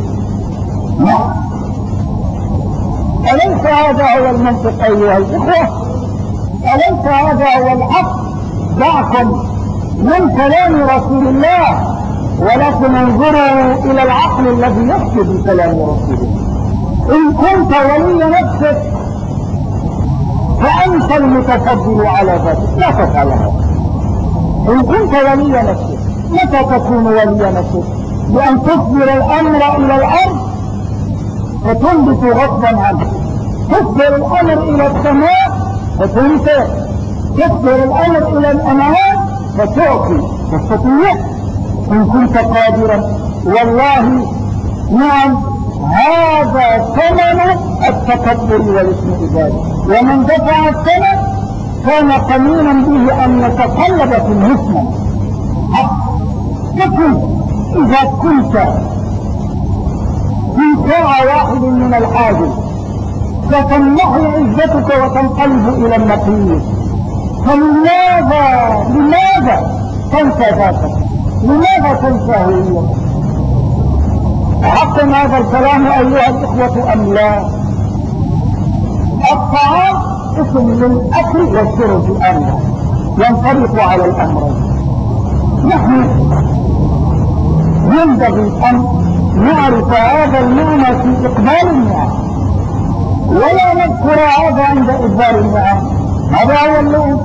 أليس هذا هو المنطق أيها الإخوة؟ أليس هذا هو الحق؟ دعكم من كلام رسول الله ولكن انظروا إلى العقل الذي يكتب كلام رسول الله. إن كنت ولي نفسك فأنت المتفضل على ذلك، لا تفعل هذا. إن كنت ولي نفسك، متى تكون ولي نفسك؟ بأن تصدر الأمر إلى الأرض فتنبت غصبا عنه، تصدر الأمر إلى السماء فتنتهي، تصدر الأمر إلى الأمام فتعطي، تستطيع إن كنت قادرا. والله نعم، هذا ثمن التكبر والاستئذان، ومن دفع الثمن كان قمينا به أن يتقلب في الهتمة. لكن إذا كنت في ساعة واحد من الحاجز فتمنحي عزتك وتنقلب إلى النقيض، لماذا تنسى ذاتك؟ لماذا تنسى هويتك؟ حق هذا الكلام أيها الإخوة أم لا؟ الطعام اسم للأكل والشرب أمر ينطبق على الأمرين. نحن ينبغي أن نعرف هذا المعنى في إقبال النعم ولا نذكر هذا عند إدبار النعم. هذا هو اللؤم.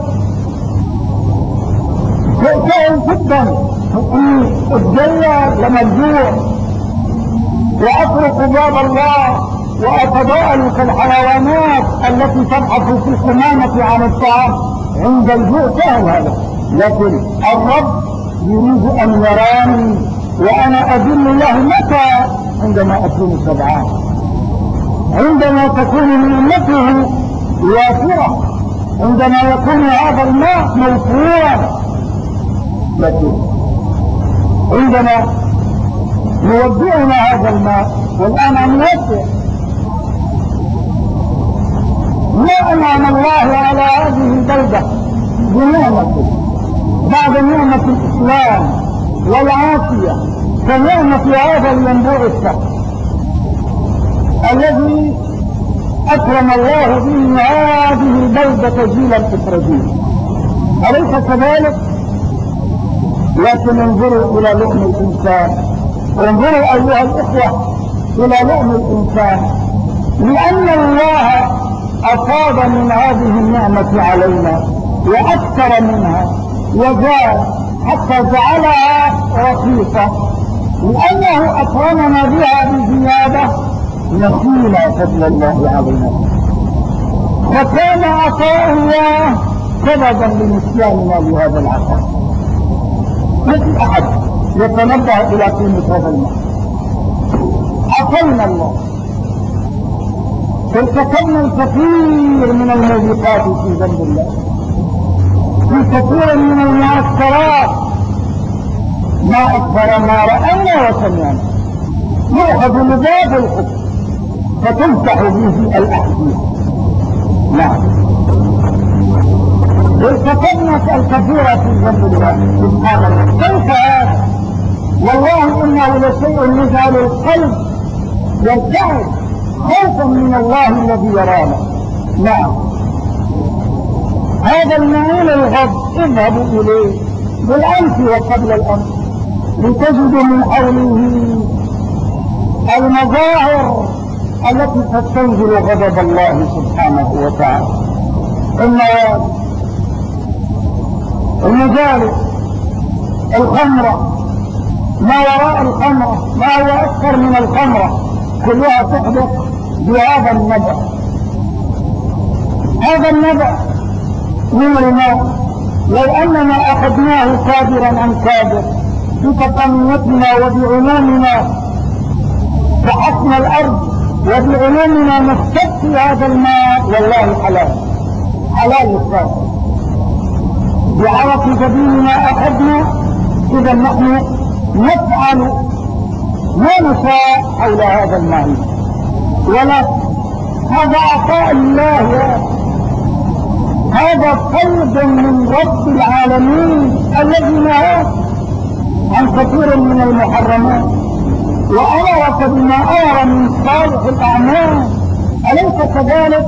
سهل جدا الدنيا لما الجوع وأطرق باب الله وأتضاءل كالحيوانات التي تبحث في القمامة عن الطعام عند الجوع، سهل هذا. لكن الرب يريد أن يراني وأنا أدل له متى؟ عندما أكون سبعان، عندما تكون من أمته وافرة، عندما يكون هذا الماء موفورا. لكن عندما نودعنا هذا الماء، والآن نودع، ما أنعم الله على هذه البلدة بنعمة بعد نعمة الإسلام والعافية كنعمة هذا الينبوع السحر الذي أكرم الله به هذه البلدة جيلا إخراجيا. أليس كذلك؟ لكن انظروا إلى لؤم الإنسان، انظروا أيها الإخوة إلى لؤم الإنسان، لأن الله أفاض من هذه النعمة علينا وأكثر منها وزاد حتى جعلها رخيصة، لأنه أكرمنا بها بزيادة نسينا فضل الله علينا، فكان عطاء الله سببا لنسياننا لهذا العطاء. مثل أحد يتنبه إلى قيمة هذا المال، عطينا الله فارتكبنا الكثير من الموبقات في ذنب الله، في كثير من المعسكرات ما أكثر ما رأينا وسمعنا، يؤخذ لباب الخبز فتمسح به الأحذية. نعم، ارتكبنا الكثير في ذنب الله سبحانه وتعالى. كيف هذا؟ والله إنه لشيء يجعل القلب يرتعد خوفا من الله الذي يرانا. نعم، هذا المعين الغض اذهبوا إليه بالأمس وقبل الأمس لتجدوا من حوله المظاهر التي تستنزل غضب الله سبحانه وتعالى. المجالس، الخمرة، ما وراء الخمرة، ما هو أكثر من الخمرة، كلها تحدث بهذا النبأ. هذا النبأ نمرنا لو أننا أخذناه قادرا عن قادر بتقنيتنا وبعلومنا بحثنا الأرض وبعلومنا نستبقي هذا الماء والله حلال للشاطئ. بعرف جبيننا أخذنا، إذا نحن نفعل ما نشاء حول هذا الماء، ولا هذا عطاء الله، هذا فيض من رب العالمين الذي نهاك عن كثير من المحرمات وأمرك بما أمر من صالح الأعمال. أليس كذلك؟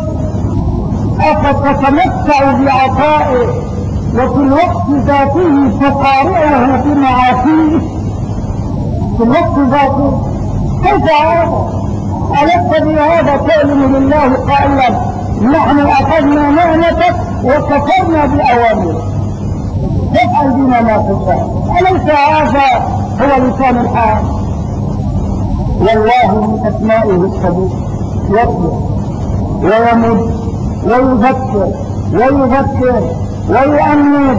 أفتتمتع بعطائه وفي الوقت ذاته تقارعه بمعاصيه؟ في الوقت ذاته كيف هذا؟ ألست بهذا تعلم لله قائلا نحن أخذنا نعمتك وكفرنا بأوامرك تفعل بنا ما تشاء؟ أليس هذا هو لسان الحال؟ والله من أسمائه الكبير يطلع ويمد ويذكر ويؤمن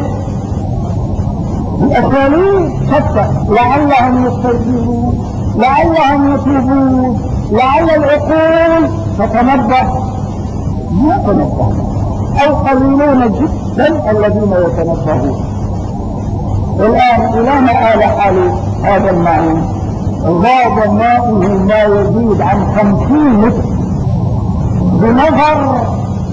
بأساليب شتى لعلهم يستجيبون، لعلهم يتوبون، لعل العقول تتنبه. ما تنبه أو قليلون جدا الذين يتنبهون. الآن إلى ما آل حال هذا المعين؟ غاب ماؤه ما يزيد عن 50 متر بنظر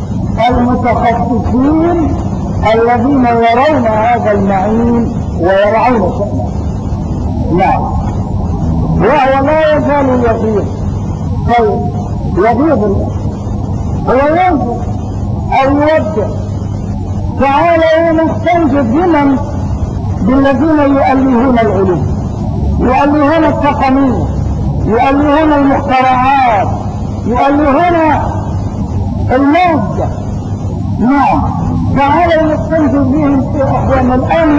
المتخصصين الذين يرون هذا المعين ويرعون شأنه. نعم، وهو لا يزال يغيظ. طيب يغيظ الله، هو ينظر أو يودع. تعالوا نستنجد بمن؟ بالذين يؤلهون العلوم، يؤلهون التقنية، يؤلهون المخترعات، يؤلهون المادة. نعم، تعالوا نستنجد بهم في أخوانا الآن.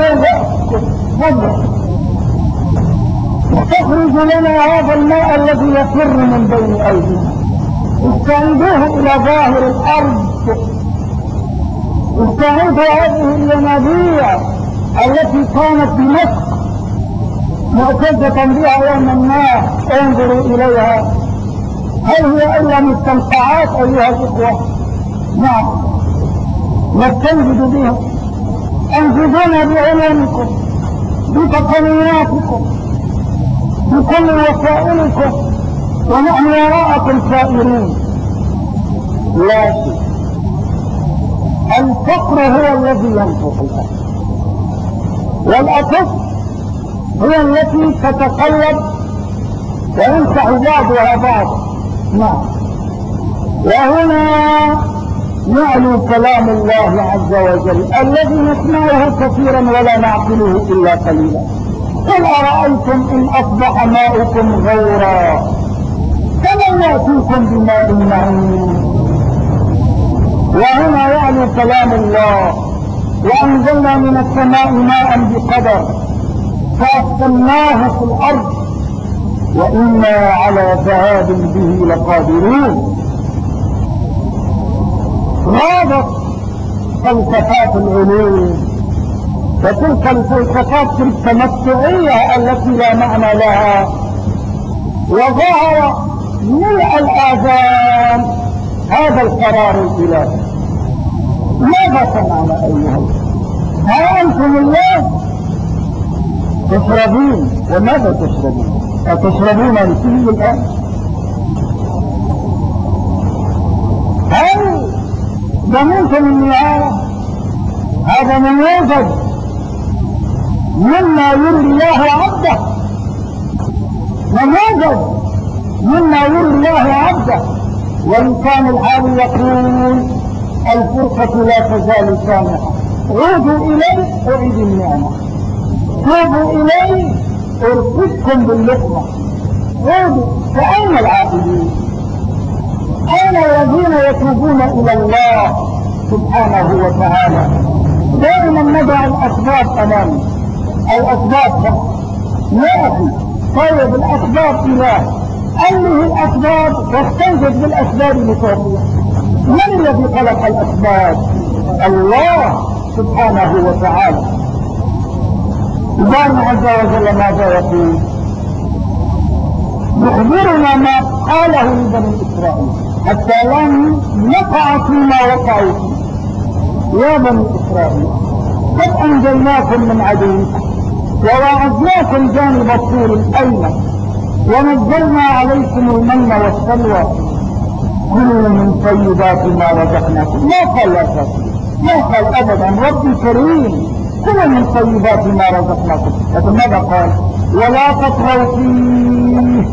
تخرج لنا هذا الماء الذي يفر من بين أيدينا، استعيدوه إلى ظاهر الأرض، استعيدوا هذه الينابيع التي كانت بمصر معتزة بها يوم الناس، انظروا إليها، هل هي إلا مستنقعات أيها الإخوة؟ نعم، نستنجد بها. أنجدونا بعلمكم، بتقنياتكم، بكل وسائلكم، ونحن وراءكم سائرين. لا شيء. الفقر هو الذي ينفق الأرض، والأطف هي التي تتقلب وينفع بعضها بعضا. نعم، وهنا نعلو كلام الله عز وجل الذي نسمعه كثيرا ولا نعقله إلا قليلا. قل أرأيتم إن أصبح ماؤكم غورا فمن يأتيكم بماء معين. وهنا يعلو كلام الله وأنزلنا من السماء ماء بقدر فأسكناه في الأرض وإنا على ذهاب به لقادرون. غابت فلسفات العلوم وتلك الفلسفات التمتعية التي لا معنى لها، وظهر ملء الآذان هذا القرار الإلهي. ماذا صنعنا أيها؟ ها أنتم الله تشربون، وماذا تشربون؟ أتشربون الفيل الآن؟ هل ضمنتم النهاية؟ هذا نموذج مما يري الله عبده، نموذج مما يري الله عبده. ولسان الحال يقول الفرقة لا تزال سامحة، عودوا إليه أعيد النعمة، توبوا إليه أرقدكم باللقمة، عودوا. فأين العائدين؟ أين الذين يتوبون إلى الله سبحانه وتعالى؟ دائما ندع الأسباب أمامنا، الأسباب لا أخي. طيب الأسباب إله، أنه الأسباب واستنجد بالأسباب لتوفيق. من الذي خلق الأسباب؟ الله سبحانه وتعالى. الله عز وجل ماذا يقول؟ يخبرنا ما قاله لبني إسرائيل حتى لم يقع فيما وقعوا فيه. يا بني إسرائيل قد أنجيناكم من عدوكم ووعدناكم جانب الطور الأيمن ونزلنا عليكم المن والسلوى كلوا من طيبات ما رزقناكم. ما قال لا تأكلوا، ما قال أبدا، ربي كريم، كلوا من طيبات ما رزقناكم. لكن ماذا قال؟ ولا تطغوا فيه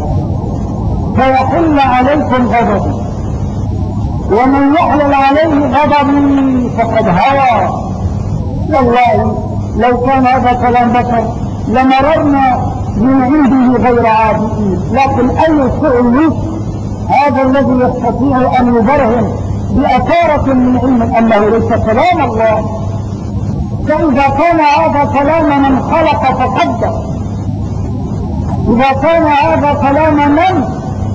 فيحل عليكم غضبي ومن يحلل عليه غضبي فقد هوى. والله لو كان هذا كلام بشر لمررنا من عنده غير عابئين، لكن أي شيء هذا الذي يستطيع أن يبرهن بأثارة من علم أنه ليس كلام الله. فإذا كان هذا كلام من خلق فقدر، إذا كان هذا كلام من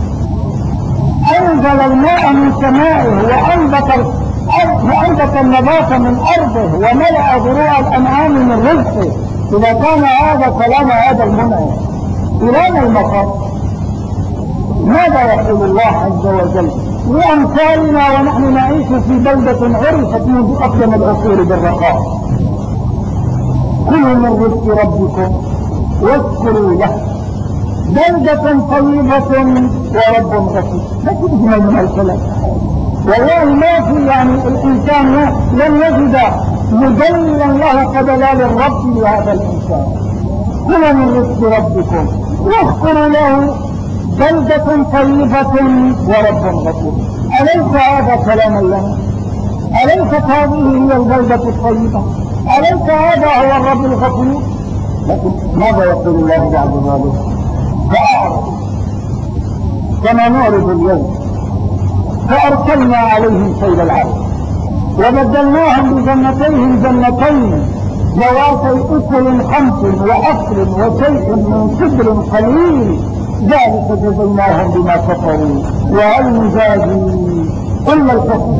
أنزل الماء من سمائه وأنبت النبات من أرضه وملأ ذروع الأنعام من رزقه، إذا كان هذا كلام هذا المنعم إلى المقام، ماذا يقول الله عز وجل لأمثالنا ونحن نعيش في بلدة عرفت منذ أقدم العصور بالرخاء؟ كلوا من رزق ربكم واشكروا له بلدة طيبة ورب غفور. ما تجمل من الكلام والله، ما في يعني الإنسان لم يجد مدللا له كدلال الرب لهذا الإنسان. كلوا من رزق ربكم واشكروا له بلدة طيبة ورب غفور. أليس هذا كلام الله؟ أليست هذه هي البلدة الطيبة؟ أليس هذا هو الرب الغفور؟ لكن ماذا يقول الله بعد ذلك؟ فأعرضوا كما نعرض اليوم، فأرسلنا عليهم سيل العرض وبدلناهم بجنتين ذواتي أكل خمس وأصل وشيء من صدر قليل ذلك جزيناهم بما كفروا وهل نجازي إلا الكفر.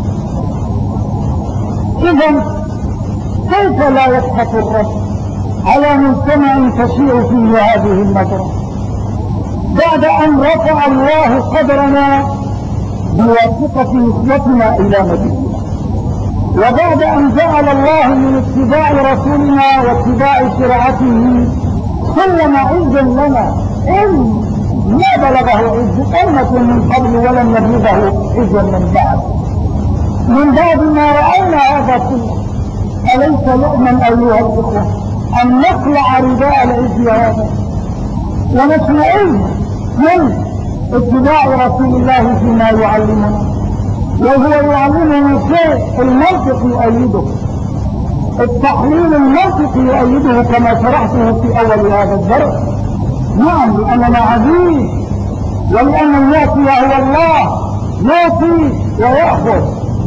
إذن كيف لا يسخط الرب على مجتمع تشيع فيه هذه النظرة بعد أن رفع الله قدرنا بواسطة نسبتنا إلى نبينا، وبعد أن جعل الله من اتباع رسولنا واتباع شرعته سلم عزا لنا إن ما بلغه عز أمة من قبل ولم يبلغه عزا من بعد. من بعد ما رأينا هذا كله أليس لؤما أيها الإخوة أن نخلع رداء العز هذا ونسمعين من اتباع رسول الله فيما يعلمنا؟ وهو يعلمنا شيء المنطق يؤيده، التحليل المنطقي يؤيده كما شرحته في أول هذا الدرس. نعم، لأننا عزيز ولأن الياتي هو الله ياتي ويأخذ.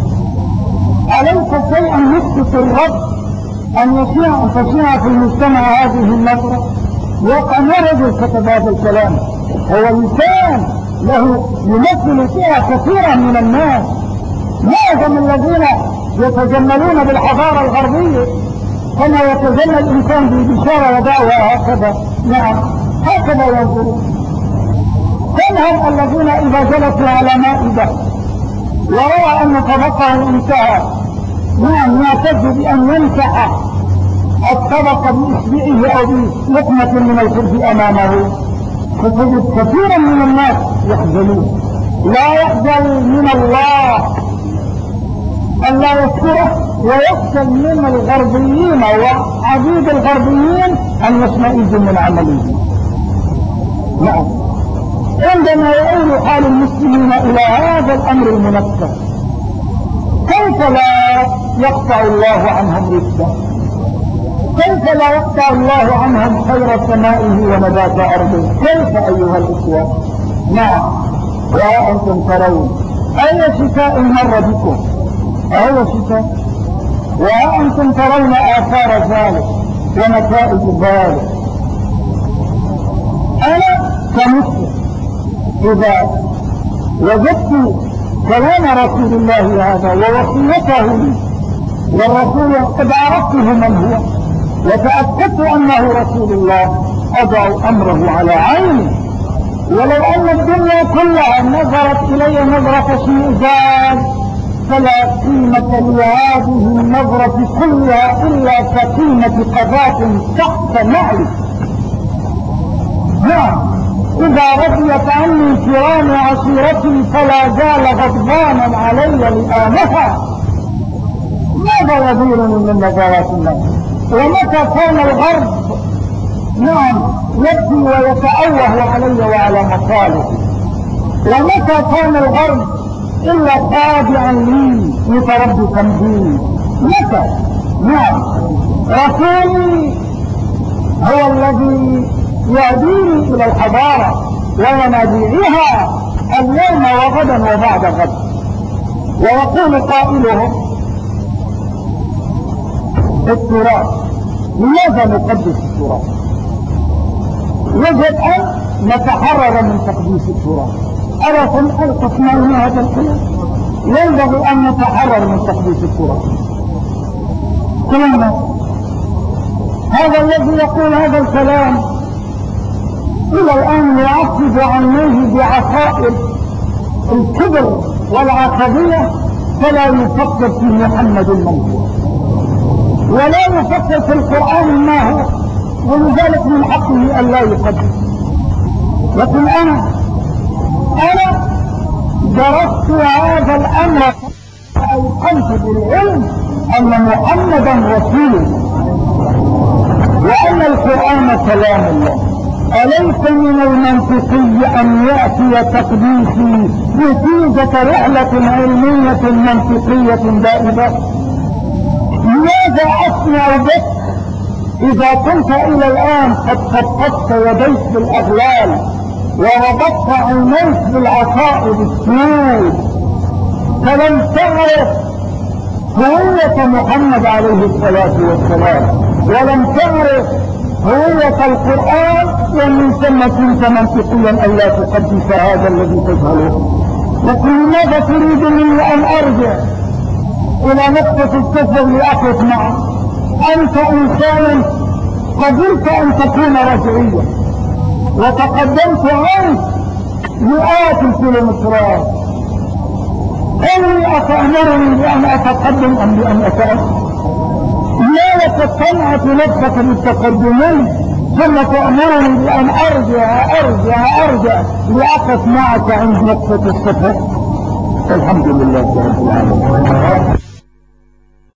أليس شيئا يسقط الرب أن تشيع في المجتمع هذه النظرة؟ وقع ما رجل كتب هذا الكلام، هو إنسان له يمثل فئة كثيرا من الناس، معظم الذين يتجملون بالحضارة الغربية كما يتجمل الإنسان ببشارة ودعوة هكذا. نعم هكذا ينظرون. كم هم الذين إذا جلسوا على مائدة ورأى أن طبقه انتهى، نعم يعتد بأن يمسح الطبق بإصبعه أو بلقمة من الخبز أمامه، فتجد كثيرا من الناس يخجلون. لا يخجل من الله أن لا يذكره، ويخجل من الغربيين وعبيد الغربيين أن يشمئزوا من عمله. نعم، عندما يؤول حال المسلمين إلى هذا الأمر المنكر كيف لا يقطع الله عنهم رزقه؟ كيف لا يقطع الله عنهم خير سمائه ونبات أرضه؟ كيف أيها الإخوة؟ نعم، وأنتم ترون أي شتاء مر بكم، أي شتاء، وأنتم ترون آثار ذلك ونتائج ذلك. أنا كمسلم إذا وجدت كلام رسول الله هذا ووصيته لي، والرسول قد عرفته من هو وتأكدت أنه رسول الله، أضع أمره على عيني ولو أن الدنيا كلها نظرت إلي نظرة استئذان فلا قيمة لهذه النظرة كلها إلا كقيمة قذاة تحت نعلي. نعم، إذا رضيت عني كرام عشيرتي فلا زال غضبانا علي لآمها. ماذا يديرني من نظرات الله؟ ومتى كان الغرب يبكي ويتأوه علي وعلى مصالحي، ومتى كان الغرب إلا خاضعا لي متربصا بي؟ متى؟ رسولي هو الذي يهديني إلى الحضارة وينابيعها اليوم وغدا وبعد غد. ويقول قائلهم التراث، لماذا نقدس التراث؟ يجب أن نتحرر من تقديس التراث. ألا تسمعون هذا الكلام؟ ينبغي أن نتحرر من تقديس التراث. كلنا هذا الذي يقول هذا الكلام إلى الآن يعصب عينيه بعصائر الكبر والعصبية، فلا يفكر في محمد المنصور ولا يفكر في القرآن ما هو، ولذلك من حقه أن لا يقدس. لكن أنا درست هذا الأمر أيقنت بالعلم أن محمدا رسول وأن القرآن كلام الله. أليس من المنطقي أن يأتي تقديسي نتيجة رحلة علمية منطقية دائبة؟ ماذا أصنع بك إذا كنت إلى الآن قد خططت يديك بالأغلال وربطت عينيك بالعصائب السود، فلم تعرف هوية محمد عليه الصلاة والسلام، ولم تعرف هوية القرآن، ومن ثم كنت منطقيا أن لا تقدس هذا الذي تجهله. لكن لماذا تريد مني أن أرجع إلى نقطة الصفر لأقف معك؟ أنت إنسان قبلت أن تكون رجعيا، وتقدمت عنك مئات الكيلومترات. هل أتأمرني بأن أتقدم أم بأن أتأخر؟ لا يتطلعت نفسك بالتقدمين ثم تأمرني بأن أرجع لأقف معك عند نقطة الصفر. الحمد لله رب العالمين.